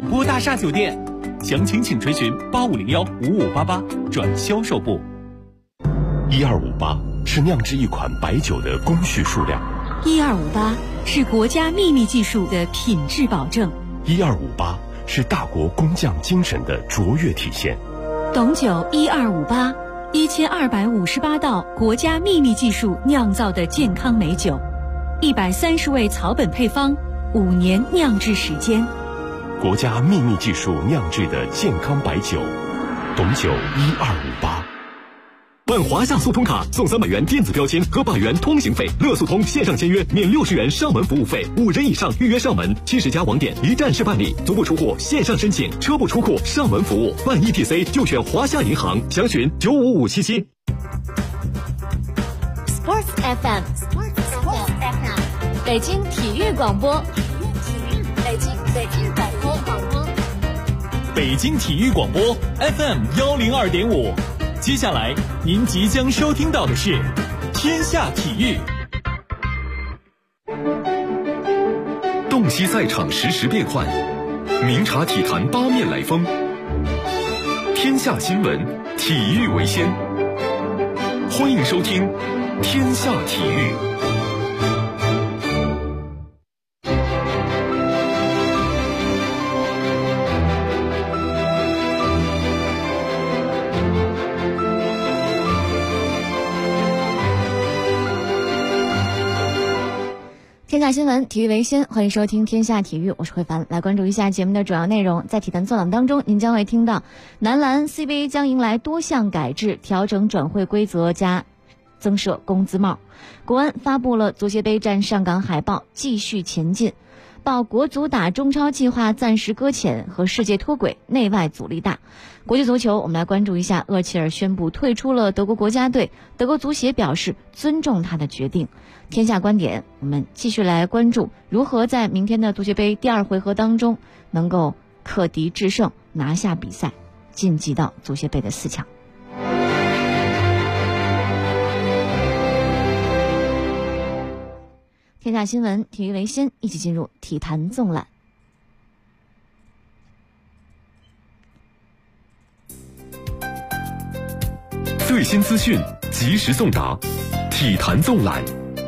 波大厦酒店，详情请垂询85015588转销售部。 1258是酿制一款白酒的工序数量 ，1258是国家秘密技术的品质保证 ，1258是大国工匠精神的卓越体现。 董酒1258，1258道国家秘密技术酿造的健康美酒，130味草本配方，5年酿制时间。 国家秘密技术酿制的健康白酒，董酒1258。 办华夏速通卡送300元电子标签和100元通行费，乐速通线上签约免60元上门服务费，5人以上预约上门，70家网点一站式办理，足不出户线上申请，车不出库上门服务，办 ETC 就选华夏银行，详询95577。 Sports FM， 北京体育广播，北京体育广播 FM 102.5。接下来您即将收听到的是天下体育。 洞悉赛场实时变幻，明察体坛八面来风。天下新闻，体育为先。欢迎收听天下体育。 天下新闻，体育为先，欢迎收听天下体育，我是慧凡。来关注一下节目的主要内容。在体坛纵览当中，您将会听到男篮 CBA 将迎来多项改制，调整转会规则加增设工资帽。国安发布了足协杯战上港海报，继续前进。报国足打中超计划暂时搁浅，和世界脱轨，内外阻力大。国际足球，我们来关注一下厄齐尔宣布退出了德国国家队，德国足协表示尊重他的决定。天下观点，我们继续来关注如何在明天的足协杯第2回合当中能够克敌制胜，拿下比赛，晋级到足协杯的4强。天下新闻，体育为先，一起进入体坛纵览。 最新资讯，及时送达，体坛纵览。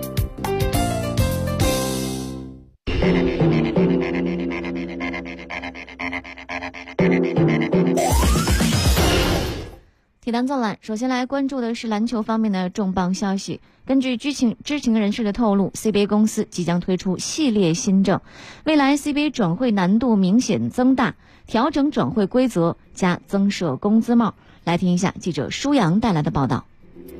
体坛纵览，首先来关注的是篮球方面的重磅消息。根据知情人士的透露， CBA 公司即将推出系列新政，未来 CBA 转会难度明显增大，调整转会规则加增设工资帽。来听一下记者舒阳带来的报道。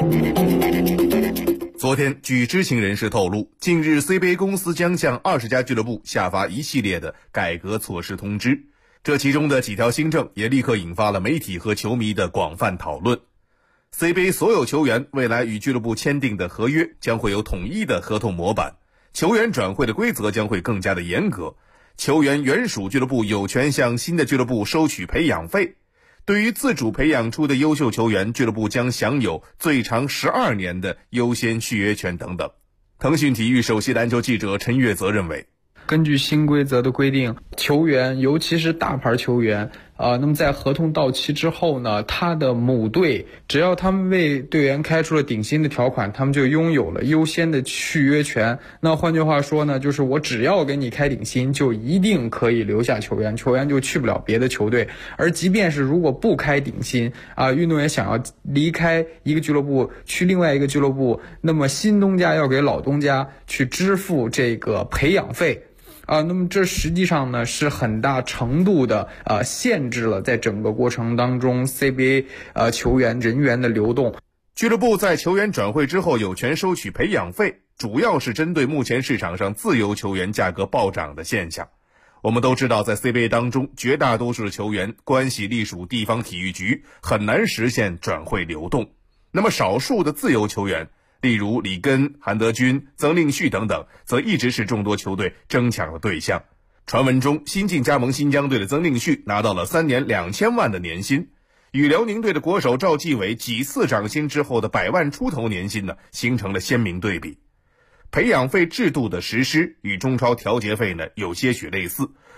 昨天，据知情人士透露，近日 CBA 公司将向20家俱乐部下发一系列的改革措施通知，这其中的几条新政也立刻引发了媒体和球迷的广泛讨论。CBA 所有球员未来与俱乐部签订的合约将会有统一的合同模板，球员转会的规则将会更加的严格，球员原属俱乐部有权向新的俱乐部收取培养费，对于自主培养出的优秀球员，俱乐部将享有最长12年的优先续约权等等。腾讯体育首席篮球记者陈月则认为， 根据新规则的规定，球员尤其是大牌球员那么在合同到期之后呢，他的母队只要他们为队员开出了顶薪的条款，他们就拥有了优先的续约权。那换句话说呢，就是我只要给你开顶薪，就一定可以留下球员，球员就去不了别的球队。而即便是如果不开顶薪运动员想要离开一个俱乐部去另外一个俱乐部，那么新东家要给老东家去支付这个培养费。那么这实际上呢是很大程度的限制了在整个过程当中 CBA 球员人员的流动。 俱乐部在球员转会之后有权收取培养费，主要是针对目前市场上自由球员价格暴涨的现象。我们都知道，在 CBA 当中，绝大多数的球员关系隶属地方体育局，很难实现转会流动。那么少数的自由球员，例如里根、韩德君、曾令旭等等，则一直是众多球队争抢的对象。传闻中，新晋加盟新疆队的曾令旭拿到了3年2000万的年薪，与辽宁队的国手赵继伟几次涨薪之后的100万出头年薪呢，形成了鲜明对比。培养费制度的实施与中超调节费呢有些许类似，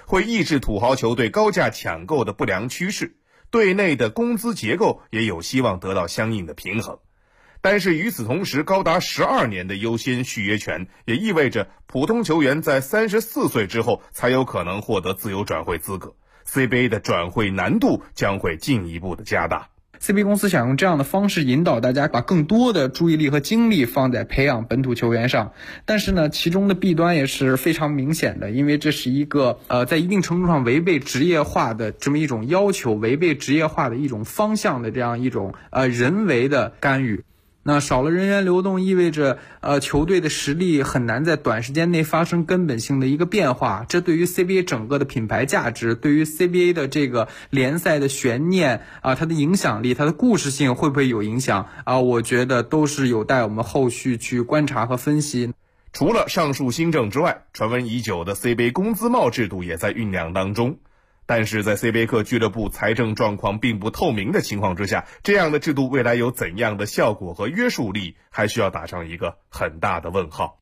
会抑制土豪球队高价抢购的不良趋势，队内的工资结构也有希望得到相应的平衡。但是与此同时，高达12年的优先续约权也意味着普通球员在34岁之后才有可能获得自由转会资格， CBA 的转会难度将会进一步的加大。 CBA 公司想用这样的方式引导大家把更多的注意力和精力放在培养本土球员上，但是呢，其中的弊端也是非常明显的，因为这是一个在一定程度上违背职业化的这么一种要求，违背职业化的一种方向的这样一种人为的干预。那少了人员流动，意味着球队的实力很难在短时间内发生根本性的一个变化，这对于 CBA 整个的品牌价值，对于 CBA 的这个联赛的悬念它的影响力，它的故事性会不会有影响我觉得都是有待我们后续去观察和分析。 除了上述新政之外，传闻已久的 CBA 工资帽制度也在酝酿当中。但是在 CBA 克俱乐部财政状况并不透明的情况之下，这样的制度未来有怎样的效果和约束力，还需要打上一个很大的问号。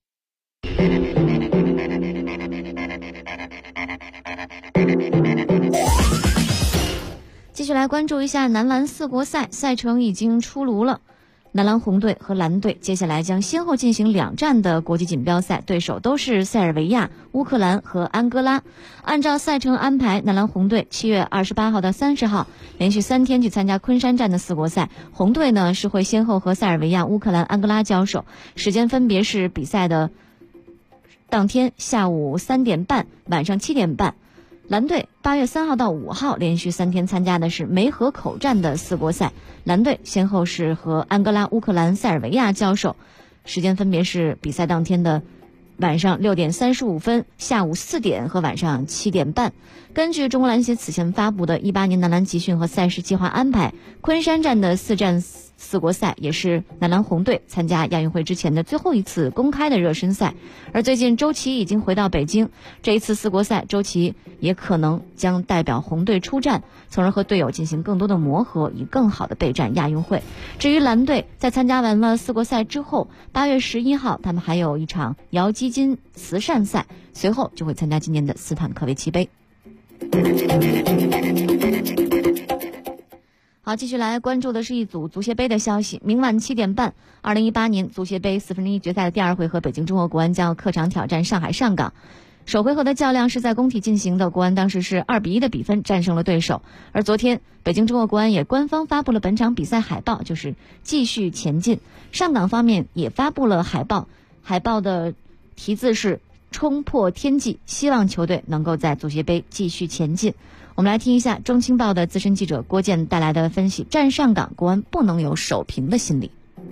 继续来关注一下男篮4国赛，赛程已经出炉了。男篮红队和蓝队接下来将先后进行2站的国际锦标赛，对手都是塞尔维亚、乌克兰和安哥拉。按照赛程安排，男篮红队7月28号到30号连续3天去参加昆山站的4国赛。红队呢是会先后和塞尔维亚、乌克兰、安哥拉交手，时间分别是比赛的当天下午3点半、晚上7点半。蓝队8月3号到5号连续3天参加的是梅河口站的4国赛，蓝队先后是和安哥拉、乌克兰、塞尔维亚交手，时间分别是比赛当天的晚上6点35分、下午4点和晚上7点半。根据中国篮协此前发布的18年男篮集训和赛事计划安排，昆山站的4站4国赛也是男篮红队参加亚运会之前的最后一次公开的热身赛。而最近周琦已经回到北京，这一次4国赛周琦也可能将代表红队出战，从而和队友进行更多的磨合，以更好的备战亚运会。至于蓝队，在参加完了4国赛之后，8月11号他们还有一场姚基金慈善赛，随后就会参加今年的斯坦科维奇杯。好，继续来关注的是一组足协杯的消息。明晚7点半，2018年足协杯1/4决赛的第2回合，北京中国国安将要客场挑战上海上港。首回合的较量是在工体进行的，国安当时是2-1的比分战胜了对手。而昨天，北京中国国安也官方发布了本场比赛海报，就是继续前进。上港方面也发布了海报，海报的题字是冲破天际，希望球队能够在足协杯继续前进。我们来听一下中青报的资深记者郭健带来的分析，战上港，国安不能有守平的心理。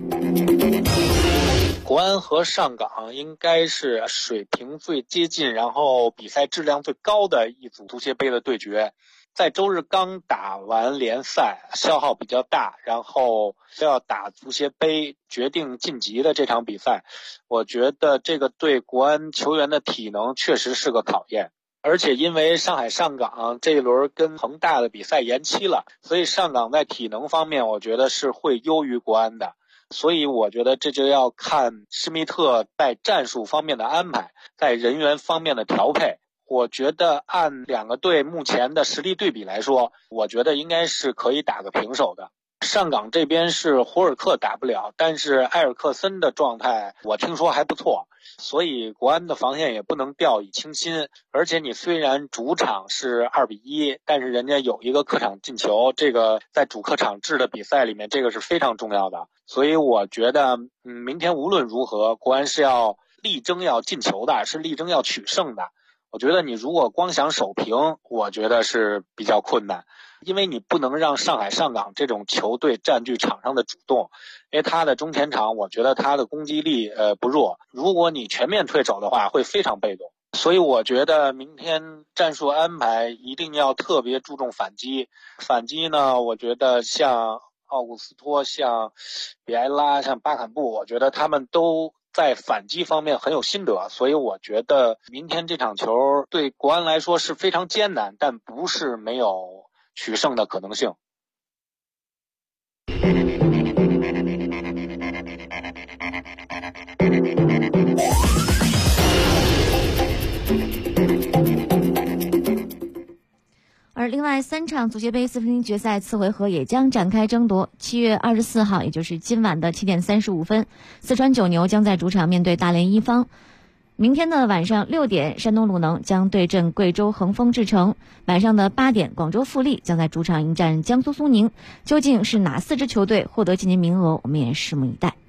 国安和上港应该是水平最接近，然后比赛质量最高的一组足协杯的对决。在周日刚打完联赛，消耗比较大，然后要打足协杯决定晋级的这场比赛，我觉得这个对国安球员的体能确实是个考验。而且因为上海上港这一轮跟恒大的比赛延期了，所以上港在体能方面我觉得是会优于国安的。所以我觉得这就要看施密特在战术方面的安排，在人员方面的调配。我觉得按2个队目前的实力对比来说，我觉得应该是可以打个平手的。上港这边是胡尔克打不了，但是埃尔克森的状态我听说还不错，所以国安的防线也不能掉以轻心。而且你虽然主场是2-1，但是人家有一个客场进球，这个在主客场制的比赛里面，这个是非常重要的。所以我觉得明天无论如何，国安是要力争要进球的，是力争要取胜的。我觉得你如果光想守平，我觉得是比较困难，因为你不能让上海上港这种球队占据场上的主动，因为他的中前场我觉得他的攻击力不弱，如果你全面退守的话会非常被动。所以我觉得明天战术安排一定要特别注重反击。反击呢，我觉得像奥古斯托、像比埃拉、像巴坎布，我觉得他们都在反击方面很有心得，所以我觉得明天这场球对国安来说是非常艰难，但不是没有取胜的可能性。 而另外3场足协杯四分之一决赛次回合也将展开争夺。7月24号，也就是今晚的7点35分，四川九牛将在主场面对大连一方。明天的晚上6点，山东鲁能将对阵贵州恒丰智诚。晚上的8点，广州富力将在主场迎战江苏苏宁。究竟是哪4支球队获得晋级名额，我们也拭目以待。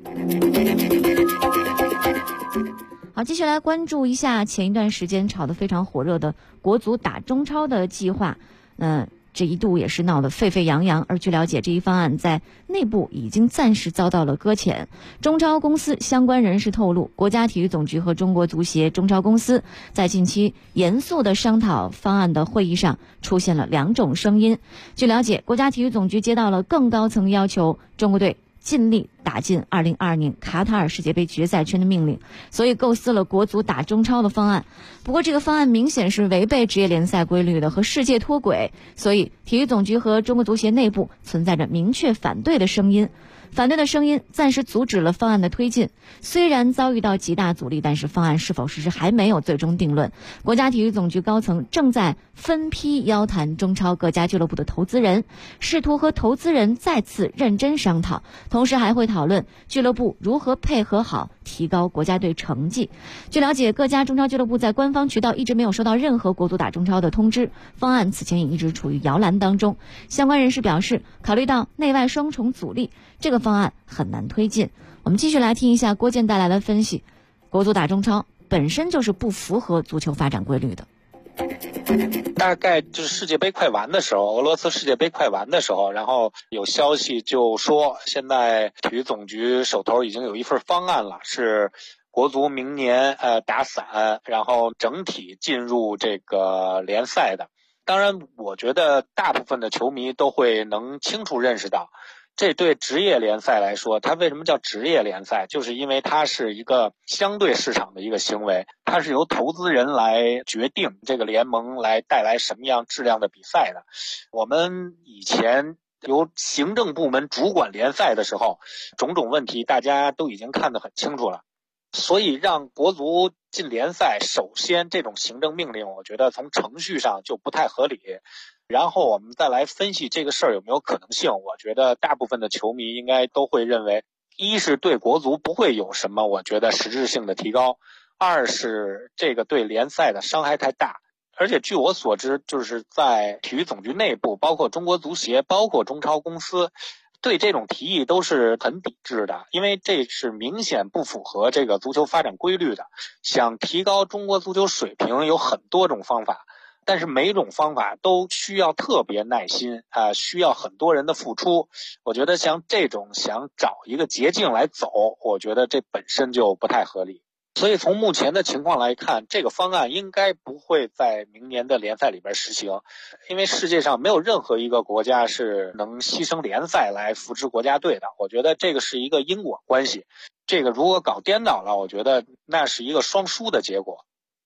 好，继续来关注一下前一段时间炒得非常火热的国足打中超的计划。这一度也是闹得沸沸扬扬，而据了解，这一方案在内部已经暂时遭到了搁浅。中超公司相关人士透露，国家体育总局和中国足协中超公司在近期严肃的商讨方案的会议上出现了2种声音。据了解，国家体育总局接到了更高层要求中国队尽力打进2022年卡塔尔世界杯决赛圈的命令，所以构思了国足打中超的方案。不过这个方案明显是违背职业联赛规律的，和世界脱轨，所以体育总局和中国足协内部存在着明确反对的声音。反对的声音暂时阻止了方案的推进，虽然遭遇到极大阻力，但是方案是否实施还没有最终定论。国家体育总局高层正在分批邀谈中超各家俱乐部的投资人，试图和投资人再次认真商讨，同时还会讨论俱乐部如何配合好提高国家队成绩。据了解，各家中超俱乐部在官方渠道一直没有收到任何国足打中超的通知，方案此前也一直处于摇篮当中。相关人士表示，考虑到内外双重阻力，这个方案很难推进。我们继续来听一下郭健带来的分析。国足打中超本身就是不符合足球发展规律的。 大概就是世界杯快完的时候，俄罗斯世界杯快完的时候，然后有消息就说，现在体育总局手头已经有一份方案了，是国足明年打散，然后整体进入这个联赛的。当然，我觉得大部分的球迷都会能清楚认识到，这对职业联赛来说，它为什么叫职业联赛，就是因为它是一个相对市场的一个行为，它是由投资人来决定这个联盟来带来什么样质量的比赛的。我们以前由行政部门主管联赛的时候，种种问题大家都已经看得很清楚了。所以让国足进联赛，首先这种行政命令我觉得从程序上就不太合理，然后我们再来分析这个事儿有没有可能性。我觉得大部分的球迷应该都会认为，一是对国足不会有什么我觉得实质性的提高，二是这个对联赛的伤害太大。而且据我所知，就是在体育总局内部，包括中国足协，包括中超公司，对这种提议都是很抵制的，因为这是明显不符合这个足球发展规律的。想提高中国足球水平有很多种方法，但是每种方法都需要特别耐心需要很多人的付出。我觉得像这种想找一个捷径来走，我觉得这本身就不太合理。所以从目前的情况来看，这个方案应该不会在明年的联赛里边实行，因为世界上没有任何一个国家是能牺牲联赛来扶持国家队的。我觉得这个是一个因果关系，这个如果搞颠倒了，我觉得那是一个双输的结果。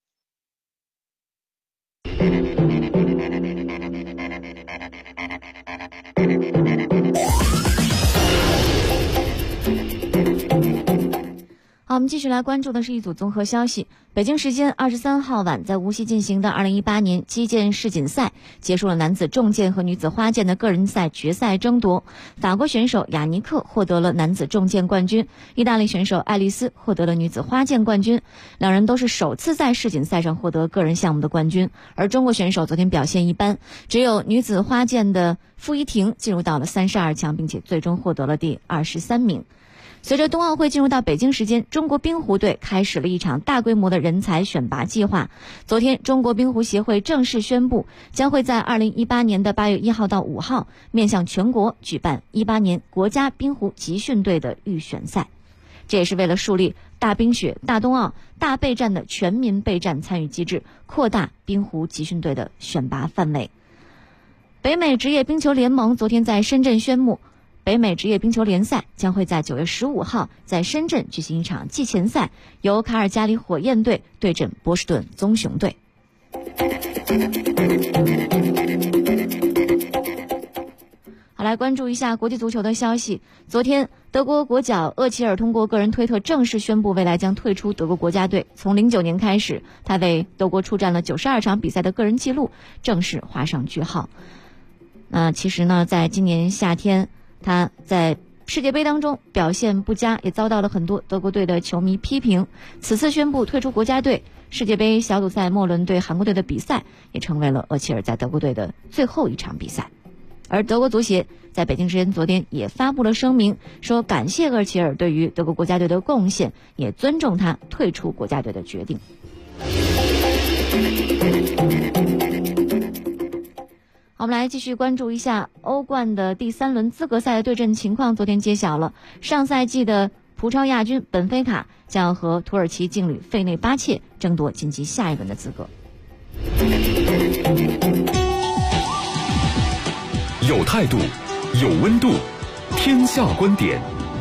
好，我们继续来关注的是一组综合消息。北京时间23号晚，在无锡进行的2018年击剑世锦赛结束了男子重剑和女子花剑的个人赛决赛争夺。法国选手雅尼克获得了男子重剑冠军，意大利选手爱丽丝获得了女子花剑冠军。两人都是首次在世锦赛上获得个人项目的冠军。而中国选手昨天表现一般，只有女子花剑的傅怡婷进入到了32强，并且最终获得了第23名。随着冬奥会进入到北京时间，中国冰壶队开始了一场大规模的人才选拔计划。昨天，中国冰壶协会正式宣布，将会在2018年的8月1号到5号面向全国举办18年国家冰壶集训队的预选赛。这也是为了树立大冰雪、大冬奥、大备战的全民备战参与机制，扩大冰壶集训队的选拔范围。北美职业冰球联盟昨天在深圳宣布，北美职业冰球联赛将会在9月15号在深圳举行一场季前赛，由卡尔加里火焰队对阵波士顿棕熊队。好，来来关注一下国际足球的消息。昨天，德国国脚厄齐尔通过个人推特正式宣布，未来将退出德国国家队。从09年开始，他为德国出战了92场比赛的个人记录正式画上句号。其实呢，在今年夏天，他在世界杯当中表现不佳，也遭到了很多德国队的球迷批评。此次宣布退出国家队，世界杯小组赛末轮对韩国队的比赛也成为了厄齐尔在德国队的最后一场比赛。而德国足协在北京时间昨天也发布了声明，说感谢厄齐尔对于德国国家队的贡献，也尊重他退出国家队的决定。好，我们来继续关注一下欧冠的第3轮资格赛的对阵情况。昨天揭晓了，上赛季的葡超亚军本菲卡将和土耳其劲旅费内巴切争夺晋级下一轮的资格。 有态度，有温度，天下观点。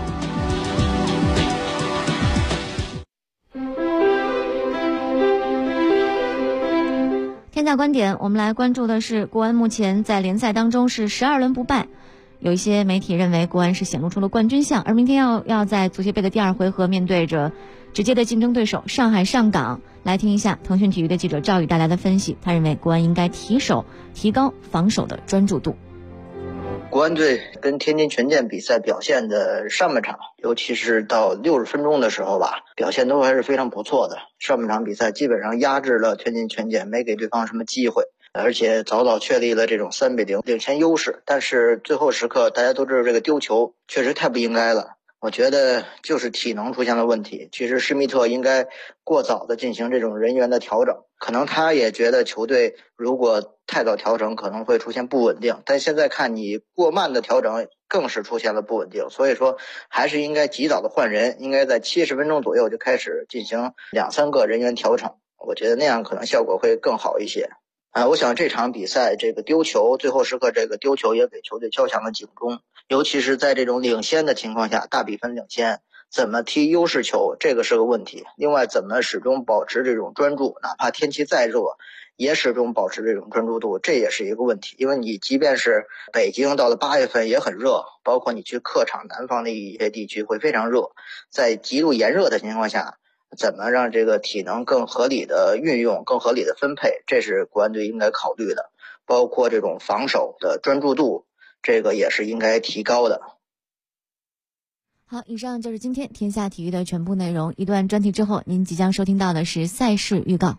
天下观点，我们来关注的是国安目前在联赛当中是12轮不败。有一些媒体认为国安是显露出了冠军相，而明天要在足协杯的第2回合面对着直接的竞争对手上海上港。来听一下腾讯体育的记者赵宇带来的分析，他认为国安应该提高防守的专注度。 国安队跟天津权健比赛表现的上半场，尤其是到60分钟的时候吧，表现都还是非常不错的。上半场比赛基本上压制了天津权健，没给对方什么机会，而且早早确立了这种3-0领先优势。但是最后时刻大家都知道这个丢球确实太不应该了，我觉得就是体能出现了问题。其实施密特应该过早的进行这种人员的调整，可能他也觉得球队如果太早调整可能会出现不稳定，但现在看你过慢的调整更是出现了不稳定，所以说还是应该及早的换人，应该在70分钟左右就开始进行2-3个人员调整，我觉得那样可能效果会更好一些。我想这场比赛这个丢球，最后时刻这个丢球也给球队敲响了警钟，尤其是在这种领先的情况下，大比分领先，怎么踢优势球，这个是个问题。另外怎么始终保持这种专注，哪怕天气再热也始终保持这种专注度，这也是一个问题。因为你即便是北京到了8月份也很热，包括你去客场南方的一些地区会非常热，在极度炎热的情况下，怎么让这个体能更合理的运用，更合理的分配，这是国安队应该考虑的。包括这种防守的专注度，这个也是应该提高的。 好，以上就是今天天下体育的全部内容。一段专题之后，您即将收听到的是赛事预告。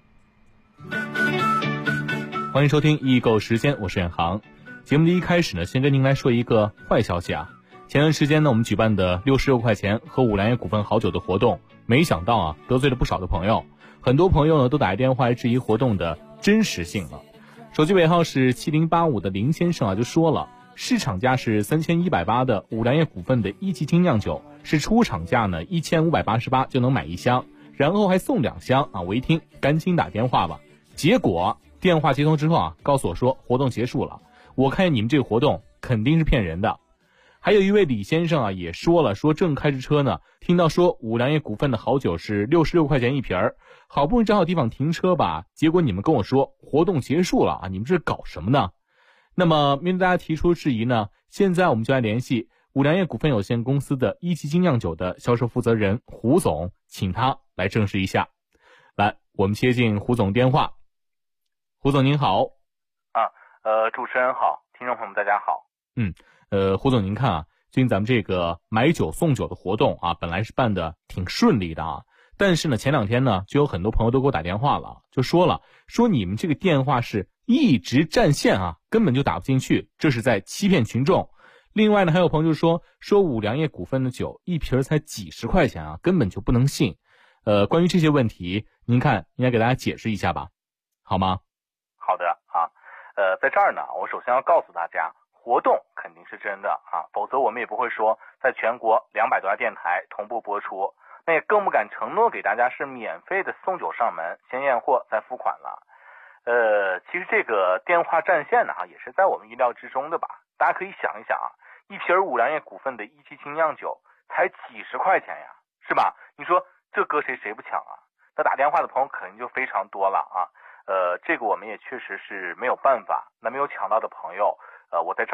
欢迎收听易购时间，我是远航。节目的一开始呢，先跟您来说一个坏消息啊。前段时间呢，我们举办的66块钱喝五粮液股份好酒的活动，没想到啊，得罪了不少的朋友。很多朋友呢都打来电话来质疑活动的真实性了。手机尾号是7085的林先生啊就说了，市场价是3180的五粮液股份的1级精酿酒，是出厂价呢1588就能买1箱，然后还送2箱啊！我一听赶紧打电话吧，结果电话接通之后啊，告诉我说活动结束了。我看见你们这个活动肯定是骗人的。还有一位李先生啊也说了，说正开着车呢，听到说五粮液股份的好酒是66块钱一瓶儿，好不容易找好地方停车吧，结果你们跟我说活动结束了啊，你们这是搞什么呢？那么面对大家提出质疑呢，现在我们就来联系五粮液股份有限公司的1级精酿酒的销售负责人胡总，请他来证实一下。来，我们接进胡总电话。胡总您好。 主持人好，听众朋友们大家好。 胡总您看啊，最近咱们这个买酒送酒的活动啊，本来是办的挺顺利的啊，但是呢前2天呢就有很多朋友都给我打电话了，就说你们这个电话是一直占线啊，根本就打不进去，这是在欺骗群众。另外呢还有朋友就说五粮液股份的酒一瓶才几十块钱啊，根本就不能信。关于这些问题，您看应该给大家解释一下吧，好吗？ 好的啊，在这儿呢，我首先要告诉大家，活动肯定是真的啊，否则我们也不会说在全国200多家电台同步播出，那也更不敢承诺给大家是免费的送酒上门，先验货再付款了。其实这个电话占线呢也是在我们意料之中的吧。大家可以想一想啊，一瓶五粮液股份的1级精酿酒才几十块钱呀，是吧？你说这搁谁不抢啊？那打电话的朋友肯定就非常多了啊。这个我们也确实是没有办法。那没有抢到的朋友，我在这儿呢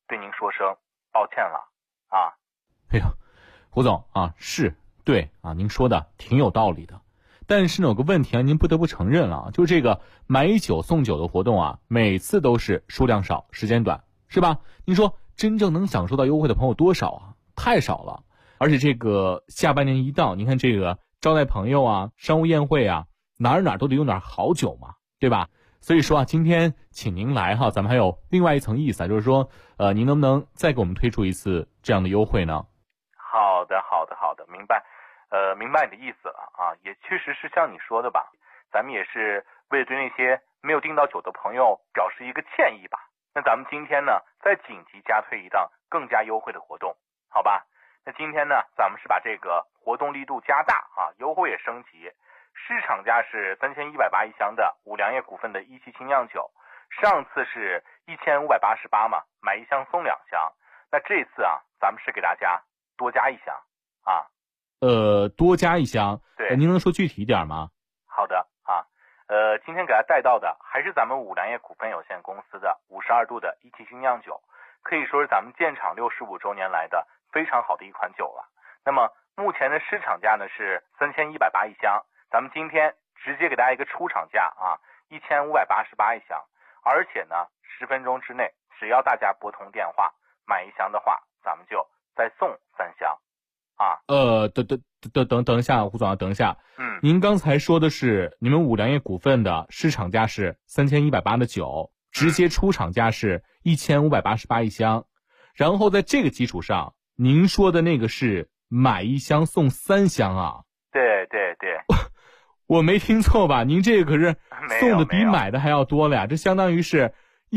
对您说声抱歉了啊。 哎呀，胡总啊，是对啊，您说的挺有道理的。但是呢，有个问题啊，您不得不承认了，就是这个买酒送酒的活动啊，每次都是数量少，时间短，是吧？您说真正能享受到优惠的朋友多少啊？太少了。而且这个下半年一到，您看这个招待朋友啊、商务宴会啊，哪儿都得用点好酒嘛，对吧？所以说啊，今天请您来哈，咱们还有另外一层意思啊，就是说，您能不能再给我们推出一次这样的优惠呢？ 好的，明白。明白你的意思了啊，也确实是像你说的吧，咱们也是为了对那些没有订到酒的朋友表示一个歉意吧。那咱们今天呢，再紧急加推一档更加优惠的活动，好吧？那今天呢，咱们是把这个活动力度加大啊，优惠也升级。市场价是3180一箱的五粮液股份的一期精酿酒，上次是1588嘛，买一箱送2箱。那这次啊，咱们是给大家多加一箱啊。 多加一箱， 对， 您能说具体一点吗？ 好的啊，今天给大家带到的还是咱们五粮液股份有限公司的52度的一期精酿酒，可以说是咱们建厂65周年来的非常好的一款酒了。那么目前的市场价呢是3180一箱，咱们今天直接给大家一个出厂价啊，1588一箱，而且呢10分钟之内，只要大家拨通电话买一箱的话，咱们就再送3箱。啊， 等一下，胡总啊，等一下。您刚才说的是你们五粮液股份的市场价是3180的酒，直接出厂价是1588一箱，然后在这个基础上，您说的那个是买一箱送3箱啊？ 对， 我没听错吧？您这个可是送的比买的还要多了呀，这相当于是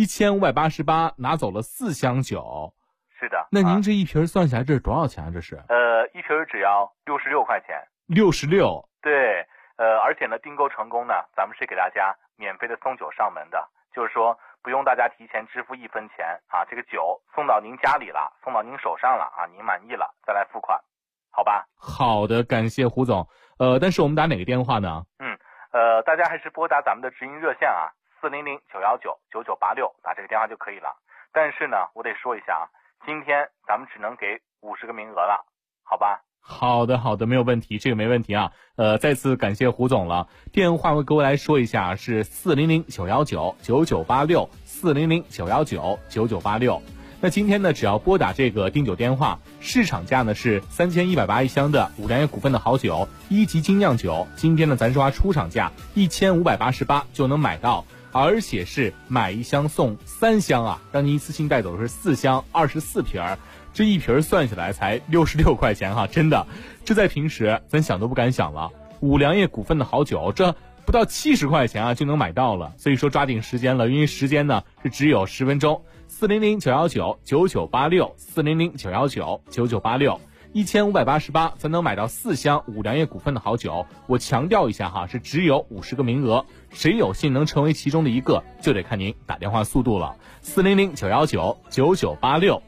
1588拿走了4箱酒。 是的， 那您这一瓶算下来这是多少钱啊？这是一瓶只要66块钱。 66。 对，而且呢，订购成功呢，咱们是给大家免费的送酒上门的，就是说不用大家提前支付1分钱啊，这个酒送到您家里了，送到您手上了啊，您满意了再来付款，好吧？ 好的，感谢胡总。但是我们打哪个电话呢？ 大家还是拨打咱们的直营热线啊，400-919-9986，打这个电话就可以了。但是呢，我得说一下啊。今天咱们只能给50个名额了，好吧？ 好的，没有问题，这个没问题啊。再次感谢胡总了。电话我给我来说一下，是400-919-9986 400-919-9986。那今天呢，只要拨打这个订酒电话，市场价呢是3180一箱的五粮液股份的好酒1级精酿酒，今天呢咱说出厂价1588就能买到。而且是买一箱送3箱啊，让您一次性带走的是4箱24瓶，这一瓶算下来才66块钱哈，真的，这在平时咱想都不敢想了。五粮液股份的好酒，这不到70块钱啊就能买到了，所以说抓紧时间了，因为时间呢是只有10分钟。400-919-9986 400-919-9986。1588才能买到4箱五粮液股份的好酒，我强调一下哈，是只有50个名额，谁有幸能成为其中的一个，就得看您打电话速度了。400-919-9986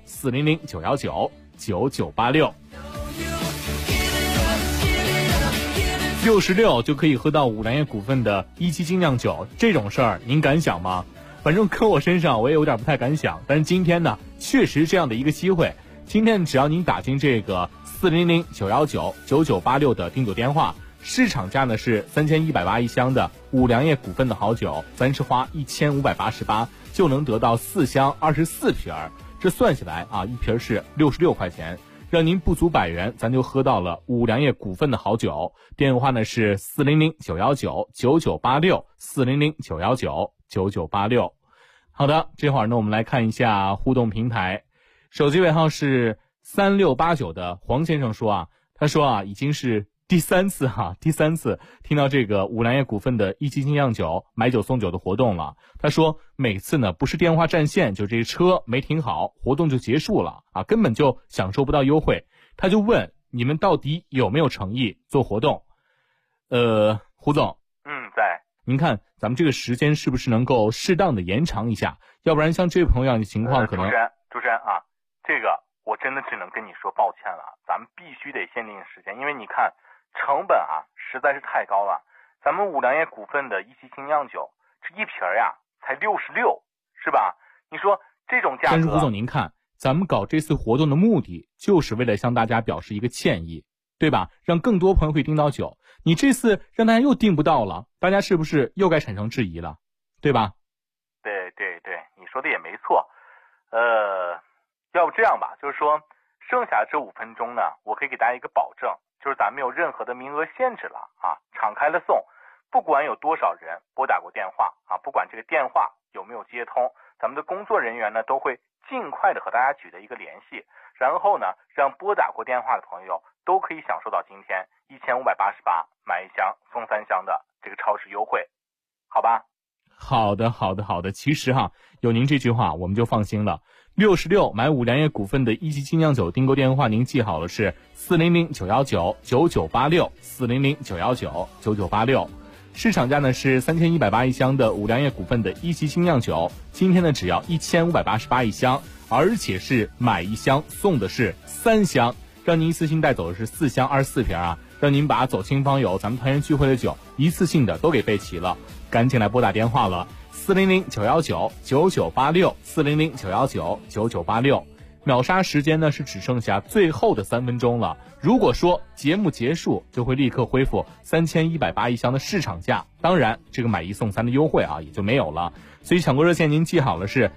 400-919-9986。66就可以喝到五粮液股份的1期精酿酒，这种事儿您敢想吗？反正搁我身上我也有点不太敢想，但是今天呢，确实这样的一个机会。今天只要您打进这个400-919-9986的订酒电话，市场价呢是3180一箱的五粮液股份的好酒，咱是花1588就能得到4箱24瓶，这算起来啊，一瓶是66块钱，让您不足100元，咱就喝到了五粮液股份的好酒。电话呢是400-919-9986 400-919-9986。好的，这会儿呢我们来看一下互动平台。手机尾号是3689的黄先生说啊，他说啊，已经是第三次听到这个五粮液股份的1期精酿酒买酒送酒的活动了。他说每次呢不是电话占线，就这车没停好，活动就结束了啊，根本就享受不到优惠。他就问你们到底有没有诚意做活动？胡总， 在。 您看咱们这个时间是不是能够适当的延长一下？要不然像这位朋友样的情况可能。 主持人啊。这个我真的只能跟你说抱歉了，咱们必须得限定时间，因为你看成本啊实在是太高了。咱们五粮液股份的1期精酿酒，这一瓶呀才66，是吧？你说这种价格。 但是胡总您看， 咱们搞这次活动的目的就是为了向大家表示一个歉意，对吧？让更多朋友可以订到酒。你这次让大家又订不到了，大家是不是又该产生质疑了，对吧？ 对，你说的也没错。要不这样吧，就是说剩下这5分钟呢，我可以给大家一个保证，就是咱没有任何的名额限制了啊，敞开了送，不管有多少人拨打过电话啊，不管这个电话有没有接通，咱们的工作人员呢都会尽快的和大家取得一个联系，然后呢让拨打过电话的朋友都可以享受到今天1588买1箱送3箱的这个超市优惠，好吧？ 好的。其实有您这句话我们就放心了。66买5粮液股份的一级精酿酒订购电话您记好了，是400-919-9986，400-919-9986。市场价呢是3180一箱的5粮液股份的一级精酿酒，今天呢只要1588一箱，而且是买1箱送的是3箱，让您一次性带走的是4箱24瓶啊，让您把走亲访友咱们团圆聚会的酒一次性的都给备齐了。赶紧来拨打电话了，400-919-9986，400-919-9986。秒杀时间呢是只剩下最后的3分钟了，如果说节目结束就会立刻恢复3180一箱的市场价，当然这个买1送3的优惠也就没有了。所以抢购热线您记好了，是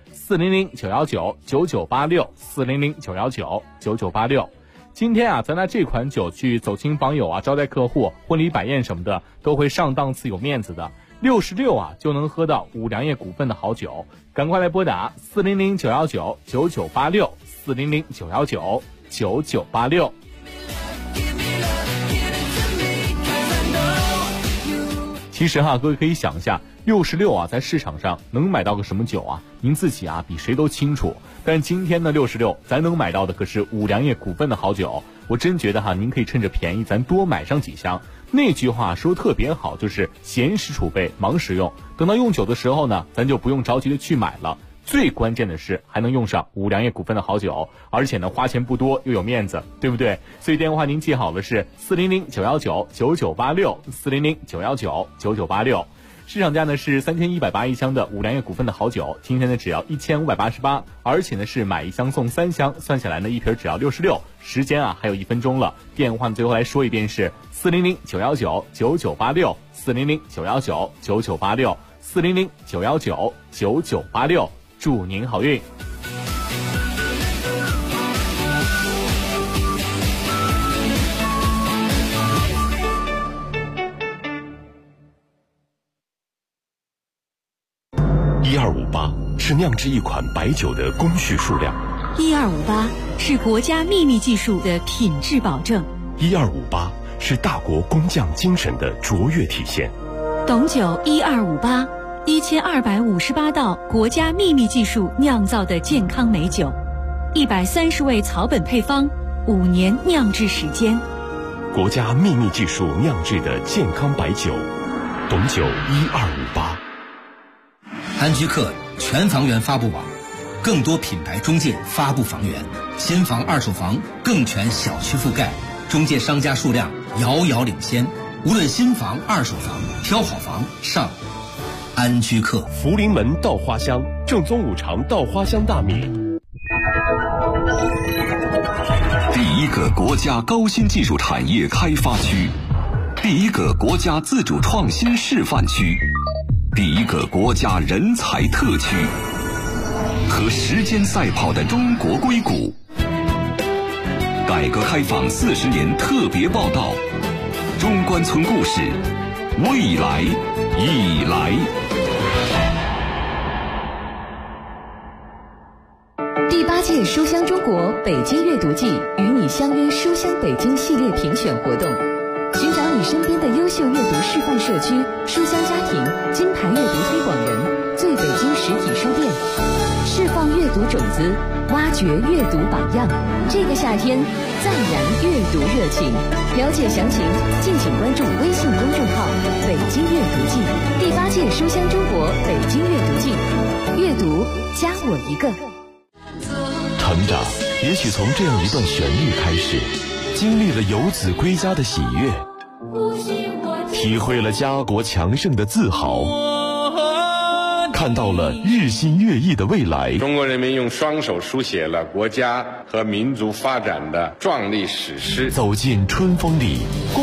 400-919-9986，400-919-9986。今天咱拿这款酒去走亲访友招待客户、婚礼摆宴什么的都会上档次有面子的。66就能喝到5粮液股份的好酒，赶快来拨打400-919-9986，400-919-9986。其实各位可以想一下，66在市场上能买到个什么酒您自己比谁都清楚。但今天呢66咱能买到的可是5粮液股份的好酒，我真觉得您可以趁着便宜咱多买上几箱。那句话说特别好，就是闲时储备忙时用，等到用酒的时候呢咱就不用着急的去买了。最关键的是还能用上5粮液股份的好酒，而且呢花钱不多又有面子，对不对？所以电话您记好了，是400-919-9986，400-919-9986。市场价呢是3180一箱的5粮液股份的好酒，今天呢只要1588，而且呢是买1箱送3箱，算下来呢一瓶只要66。时间还有1分钟了，电话最后来说一遍是400-919-9986，400-919-9986，400-919-9986。祝您好运。 1258是酿制一款白酒的工序数量 ，1258是国家秘密技术的品质保证 ，1258是大国工匠精神的卓越体现。 董酒1258，1258道国家秘密技术酿造的健康美酒，130味草本配方，5年酿制时间， 国家秘密技术酿制的健康白酒，董酒1258。 安居客全房源发布网，更多品牌中介发布房源，新房二手房更全小区覆盖，中介商家数量遥遥领先。无论新房二手房，挑好房上安居客。 福临门稻花香，正宗五常稻花香大米。 第一个国家高新技术产业开发区，第一个国家自主创新示范区，第一个国家人才特区，和时间赛跑的中国硅谷。改革开放40年特别报道，中关村故事，未来已来。 第8届书香中国北京阅读季与你相约书香北京系列评选活动，寻找你身边的优秀阅读示范社区、书香家庭、金牌阅读推广人、最北京实体书店，释放阅读种子，挖掘阅读榜样。这个夏天再燃阅读热情。了解详情，敬请关注微信公众号“北京阅读季”。第8届书香中国北京阅读季，阅读加我一个。 成长也许从这样一段旋律开始，经历了游子归家的喜悦，体会了家国强盛的自豪， 看到了日新月异的未来。 中国人民用双手书写了国家和民族发展的壮丽史诗。 走进春风里。